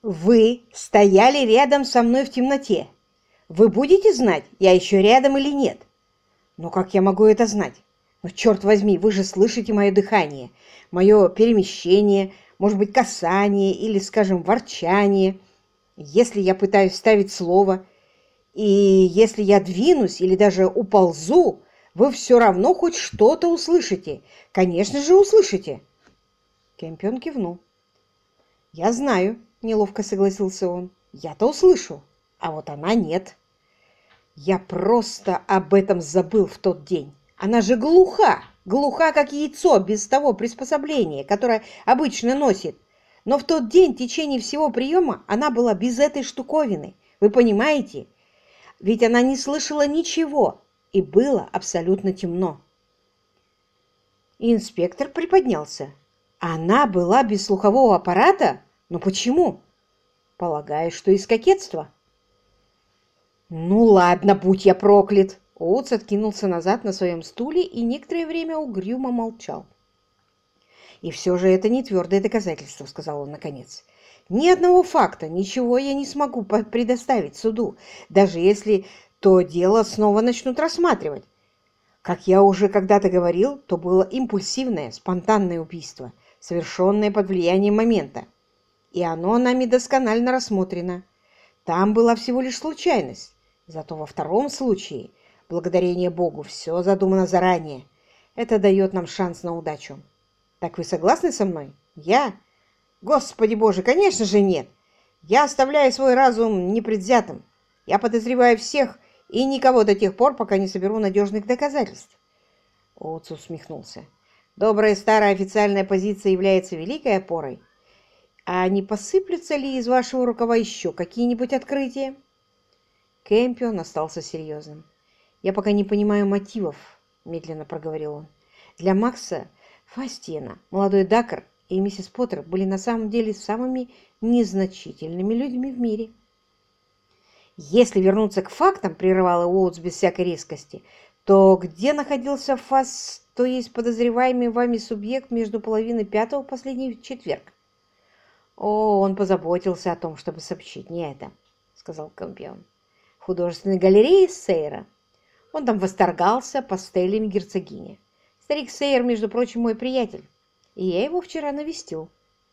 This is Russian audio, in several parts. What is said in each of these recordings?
Вы стояли рядом со мной в темноте. Вы будете знать, я еще рядом или нет? Но как я могу это знать? Ну, черт возьми, вы же слышите мое дыхание, мое перемещение, может быть, касание или, скажем, ворчание. Если я пытаюсь вставить слово, и если я двинусь или даже уползу, вы все равно хоть что-то услышите. Конечно же, услышите. Кэмпион кивнул. «Я знаю», — неловко согласился он. «Я-то услышу, а вот она нет. Я просто об этом забыл в тот день. Она же глуха, глуха, как яйцо, без того приспособления, которое обычно носит. Но в тот день в течение всего приема она была без этой штуковины. Вы понимаете? Ведь она не слышала ничего, и было абсолютно темно». Инспектор приподнялся. «Она была без слухового аппарата? Но почему?» «Полагаю, что из кокетства». «Ну ладно, будь я проклят!» Оутс откинулся назад на своем стуле и некоторое время угрюмо молчал. «И все же это не твердое доказательство», — сказал он наконец. «Ни одного факта, ничего я не смогу предоставить суду, даже если то дело снова начнут рассматривать. Как я уже когда-то говорил, то было импульсивное, спонтанное убийство, совершенное под влиянием момента. И оно нами досконально рассмотрено. Там была всего лишь случайность. Зато во втором случае, благодарение Богу, все задумано заранее. Это дает нам шанс на удачу. Так вы согласны со мной? Я? Господи Боже, конечно же нет. Я оставляю свой разум непредвзятым. Я подозреваю всех и никого до тех пор, пока не соберу надежных доказательств. Оутс усмехнулся. Добрая старая официальная позиция является великой опорой. А не посыплются ли из вашего рукава еще какие-нибудь открытия? Кэмпион остался серьезным. «Я пока не понимаю мотивов», — медленно проговорил он. «Для Макса Фастиена молодой Дакар и миссис Поттер были на самом деле самыми незначительными людьми в мире». «Если вернуться к фактам», — прерывала Уоутс без всякой резкости, «то где находился Фас, то есть подозреваемый вами субъект между половиной пятого последний четверг?» «О, он позаботился о том, чтобы сообщить не это», — сказал Кэмпион. «В художественной галерее Сейра. Он там восторгался пастелями герцогини. Старик Сейер, между прочим, мой приятель, и я его вчера навестил.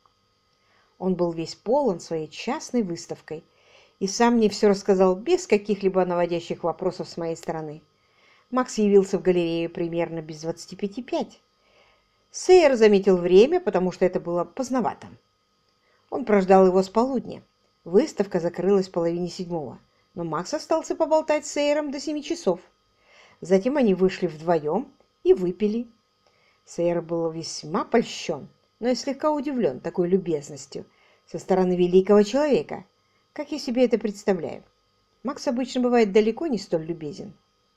Он был весь полон своей частной выставкой и сам мне все рассказал без каких-либо наводящих вопросов с моей стороны. Макс явился в галерею примерно без 25:05. Сейер заметил время, потому что это было поздновато. Он прождал его с полудня. Выставка закрылась в половине седьмого, но Макс остался поболтать с Сейером до 7 часов. Затем они вышли вдвоем и выпили. Сейер был весьма польщен, но и слегка удивлен такой любезностью со стороны великого человека, как я себе это представляю. Макс обычно бывает далеко не столь любезен.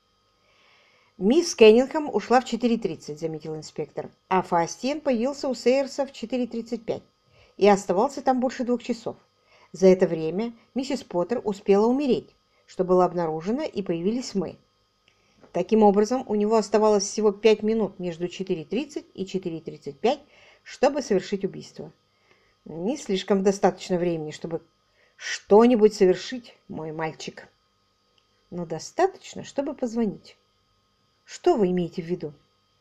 «Мисс Кеннингем ушла в 4:30», — заметил инспектор, «а Фастиен появился у Сейерса в 4:35 и оставался там больше 2 часов. За это время миссис Поттер успела умереть, что было обнаружено, и появились мы. Таким образом, у него оставалось всего 5 минут между 4:30 и 4:35, чтобы совершить убийство. Не слишком достаточно времени, чтобы что-нибудь совершить, мой мальчик, но достаточно, чтобы позвонить. Что вы имеете в виду?»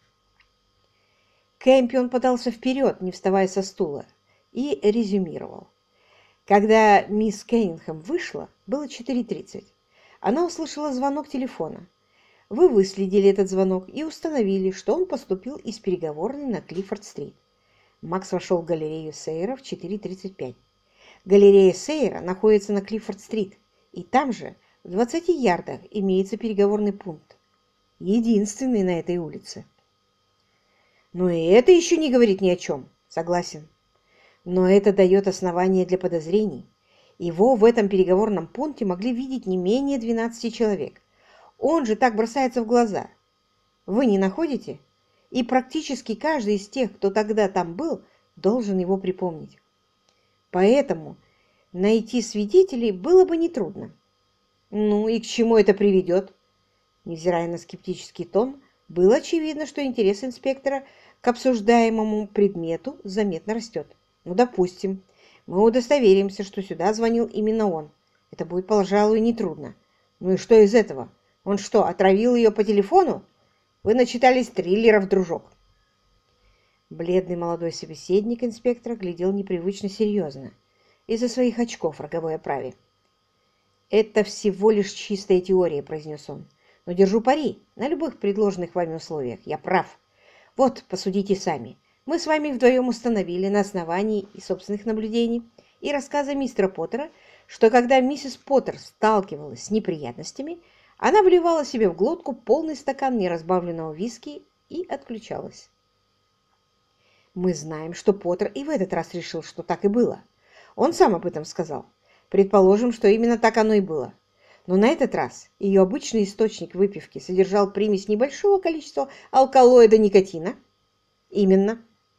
Кэмпион подался вперед, не вставая со стула, и резюмировал. Когда мисс Кеннингем вышла, было 4:30. Она услышала звонок телефона. Вы выследили этот звонок и установили, что он поступил из переговорной на Клиффорд-стрит. Макс вошел в галерею Сейера в 4:35. Галерея Сейера находится на Клиффорд-стрит, и там же, в 20 ярдах, имеется переговорный пункт. Единственный на этой улице. Но и это еще не говорит ни о чем. Согласен. Но это дает основание для подозрений. Его в этом переговорном пункте могли видеть не менее 12 человек. Он же так бросается в глаза. Вы не находите? И практически каждый из тех, кто тогда там был, должен его припомнить. Поэтому найти свидетелей было бы нетрудно. Ну и к чему это приведет? Невзирая на скептический тон, было очевидно, что интерес инспектора к обсуждаемому предмету заметно растет. Ну, допустим, Мы удостоверимся, что сюда звонил именно он. Это будет, пожалуй, нетрудно. Ну и что из этого? Он что, отравил ее по телефону? Вы начитались триллеров, дружок. Бледный молодой собеседник инспектора глядел непривычно серьезно из-за своих очков в роговой оправе. «Это всего лишь чистая теория», — произнес он. «Но держу пари на любых предложенных вами условиях. Я прав. Вот, посудите сами. Мы с вами вдвоем установили на основании и собственных наблюдений и рассказа мистера Поттера, что когда миссис Поттер сталкивалась с неприятностями, она вливала себе в глотку полный стакан неразбавленного виски и отключалась. Мы знаем, что Поттер и в этот раз решил, что так и было. Он сам об этом сказал. Предположим, что именно так оно и было. Но на этот раз ее обычный источник выпивки содержал примесь небольшого количества алкалоида никотина. Именно.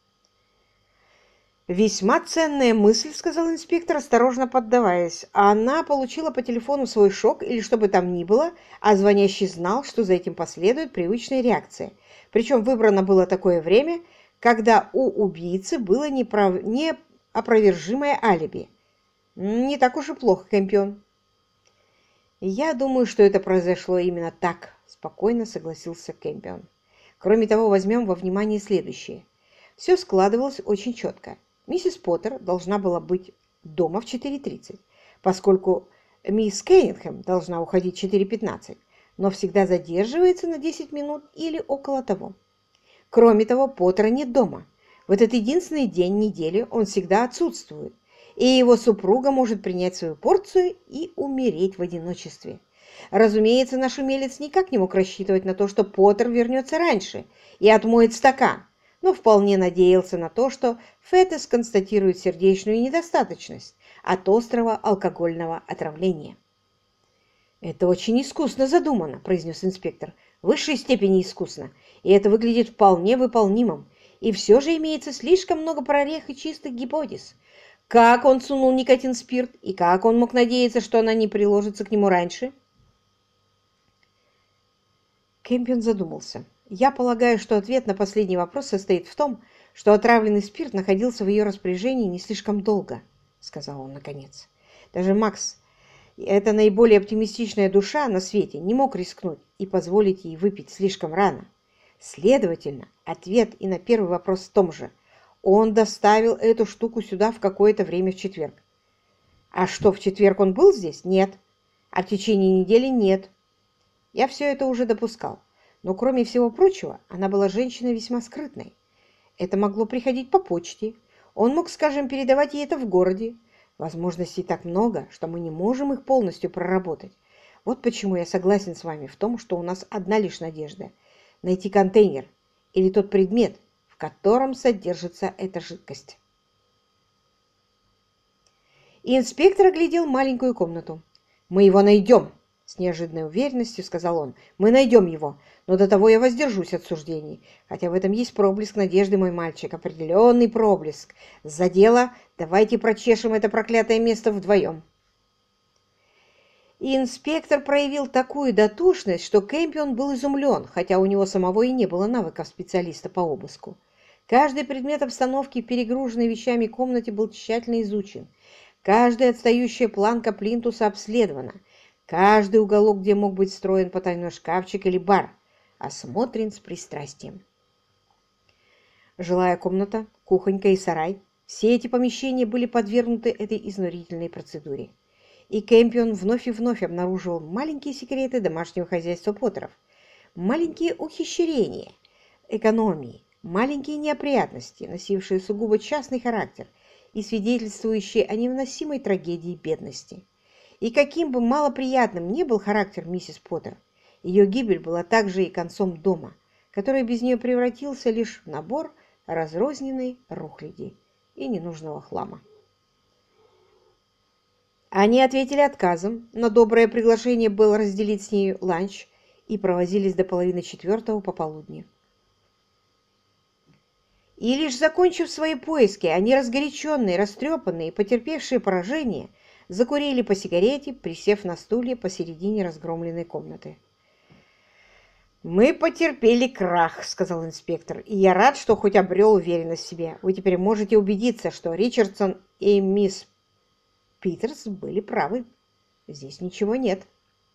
«Весьма ценная мысль», — сказал инспектор, осторожно поддаваясь. «Она получила по телефону свой шок или что бы там ни было, а звонящий знал, что за этим последует привычная реакция. Причем выбрано было такое время, когда у убийцы было неопровержимое алиби. Не так уж и плохо, Кэмпион». «Я думаю, что это произошло именно так», — спокойно согласился Кэмпион. «Кроме того, возьмем во внимание следующее. Все складывалось очень четко. Миссис Поттер должна была быть дома в 4:30, поскольку мисс Кеннингем должна уходить в 4:15, но всегда задерживается на 10 минут или около того. Кроме того, Поттера нет дома. В этот единственный день недели он всегда отсутствует, и его супруга может принять свою порцию и умереть в одиночестве. Разумеется, наш умелец никак не мог рассчитывать на то, что Поттер вернется раньше и отмоет стакан, но вполне надеялся на то, что Фетес констатирует сердечную недостаточность от острого алкогольного отравления. «Это очень искусно задумано», — произнес инспектор. «В высшей степени искусно, и это выглядит вполне выполнимым. И все же имеется слишком много прорех и чистых гипотез. Как он сунул никотин в спирт, и как он мог надеяться, что она не приложится к нему раньше?» Кэмпион задумался. «Я полагаю, что ответ на последний вопрос состоит в том, что отравленный спирт находился в ее распоряжении не слишком долго», — сказал он наконец. «Даже Макс, эта наиболее оптимистичная душа на свете, не мог рискнуть и позволить ей выпить слишком рано. Следовательно, ответ и на первый вопрос в том же. Он доставил эту штуку сюда в какое-то время в четверг. А что, в четверг он был здесь? Нет. А в течение недели? Нет. Я все это уже допускал. Но, кроме всего прочего, она была женщиной весьма скрытной. Это могло приходить по почте. Он мог, скажем, передавать ей это в городе. Возможностей так много, что мы не можем их полностью проработать. Вот почему я согласен с вами в том, что у нас одна лишь надежда – найти контейнер или тот предмет, в котором содержится эта жидкость. И инспектор оглядел маленькую комнату. «Мы его найдем!» — с неожиданной уверенностью сказал он. «Мы найдем его, но до того я воздержусь от суждений. Хотя в этом есть проблеск надежды, мой мальчик, определенный проблеск. За дело давайте прочешем это проклятое место вдвоем». И инспектор проявил такую дотошность, что Кэмпион был изумлен, хотя у него самого и не было навыков специалиста по обыску. Каждый предмет обстановки в перегруженной вещами комнате был тщательно изучен. Каждая отстающая планка плинтуса обследована. Каждый уголок, где мог быть встроен потайной шкафчик или бар, осмотрен с пристрастием. Жилая комната, кухонька и сарай – все эти помещения были подвергнуты этой изнурительной процедуре. И Кэмпион вновь и вновь обнаруживал маленькие секреты домашнего хозяйства Поттеров, маленькие ухищрения, экономии, маленькие неопрятности, носившие сугубо частный характер и свидетельствующие о невыносимой трагедии бедности. И каким бы малоприятным ни был характер миссис Поттер, ее гибель была также и концом дома, который без нее превратился лишь в набор разрозненной рухляди и ненужного хлама. Они ответили отказом на доброе приглашение было разделить с ней ланч и провозились до 3:30 пополудни. И лишь закончив свои поиски, они разгоряченные, растрепанные, потерпевшие поражение, закурили по сигарете, присев на стуле посередине разгромленной комнаты. «Мы потерпели крах», — сказал инспектор, «и я рад, что хоть обрел уверенность в себе. Вы теперь можете убедиться, что Ричардсон и мисс Питерс были правы. Здесь ничего нет».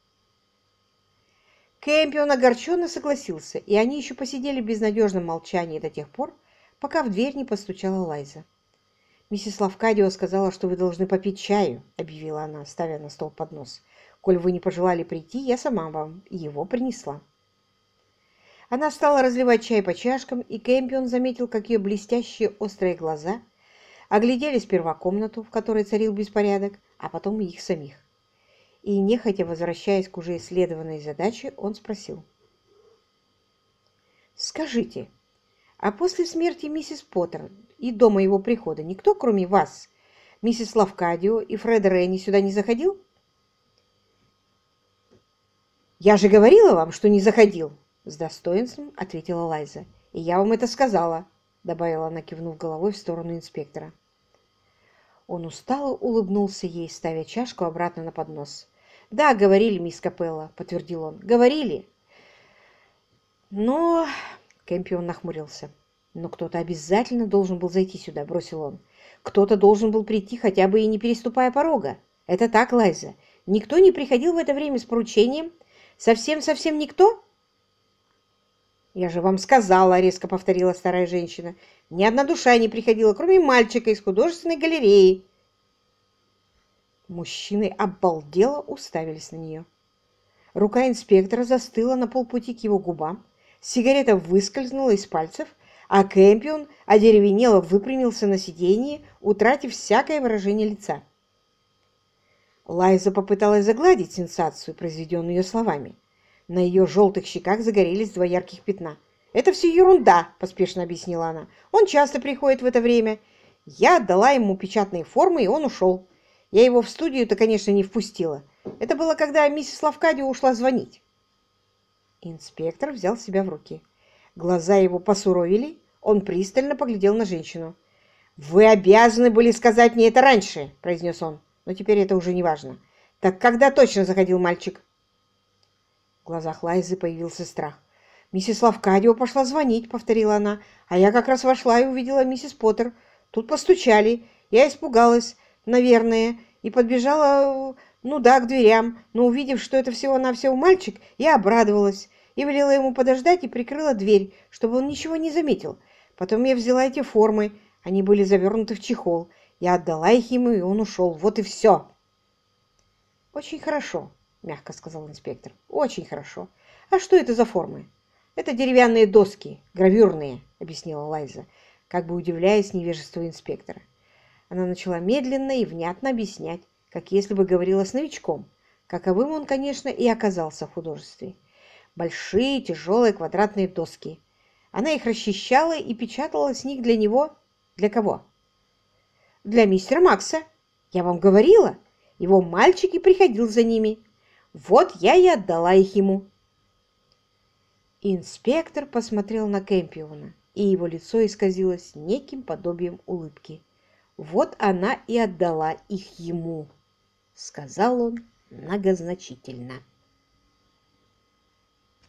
Кэмпион огорченно согласился, и они еще посидели в безнадежном молчании до тех пор, пока в дверь не постучала Лайза. «Миссис Лавкадио сказала, что вы должны попить чаю», — объявила она, ставя на стол поднос. «Коль вы не пожелали прийти, я сама вам его принесла». Она стала разливать чай по чашкам, и Кэмпион заметил, как ее блестящие острые глаза оглядели сперва комнату, в которой царил беспорядок, а потом и их самих. И, нехотя возвращаясь к уже исследованной задаче, он спросил. «Скажите, а после смерти миссис Поттер и до моего прихода никто, кроме вас, миссис Лавкадио и Фреда Ренни, сюда не заходил?» «Я же говорила вам, что не заходил!» С достоинством ответила Лайза. «И я вам это сказала», — добавила она, кивнув головой в сторону инспектора. Он устало улыбнулся ей, ставя чашку обратно на поднос. «Да, говорили, мисс Капелла», — подтвердил он. «Говорили». «Но...» — Кэмпион нахмурился. «Но кто-то обязательно должен был зайти сюда», — бросил он. «Кто-то должен был прийти, хотя бы и не переступая порога. Это так, Лайза? Никто не приходил в это время с поручением? Совсем-совсем никто?» «Я же вам сказала», — резко повторила старая женщина. «Ни одна душа не приходила, кроме мальчика из художественной галереи». Мужчины обалдело уставились на нее. Рука инспектора застыла на полпути к его губам, сигарета выскользнула из пальцев, а Кэмпион одеревенело выпрямился на сиденье, утратив всякое выражение лица. Лайза попыталась загладить сенсацию, произведенную ее словами. На ее желтых щеках загорелись два ярких пятна. «Это все ерунда», — поспешно объяснила она. «Он часто приходит в это время. Я отдала ему печатные формы, и он ушел. Я его в студию-то, конечно, не впустила. Это было, когда миссис Лавкадио ушла звонить». Инспектор взял себя в руки. Глаза его посуровили, он пристально поглядел на женщину. «Вы обязаны были сказать мне это раньше», — произнес он. «Но теперь это уже не важно. Так когда точно заходил мальчик?» В глазах Лайзы появился страх. «Миссис Лавкадио пошла звонить», — повторила она. «А я как раз вошла и увидела миссис Поттер. Тут постучали. Я испугалась, наверное, и подбежала, ну да, к дверям. Но увидев, что это всего-навсего мальчик, я обрадовалась и велела ему подождать и прикрыла дверь, чтобы он ничего не заметил. Потом я взяла эти формы. Они были завернуты в чехол. Я отдала их ему, и он ушел. Вот и все». «Очень хорошо», — мягко сказал инспектор. «Очень хорошо. А что это за формы?» «Это деревянные доски, гравюрные», — объяснила Лайза, как бы удивляясь невежеству инспектора. Она начала медленно и внятно объяснять, как если бы говорила с новичком, каковым он, конечно, и оказался в художестве. Большие тяжелые квадратные доски. Она их расчищала и печатала с них для него. Для кого? «Для мистера Макса. Я вам говорила. Его мальчик и приходил за ними. Вот я и отдала их ему». Инспектор посмотрел на Кэмпиона, и его лицо исказилось неким подобием улыбки. «Вот она и отдала их ему», — сказал он многозначительно.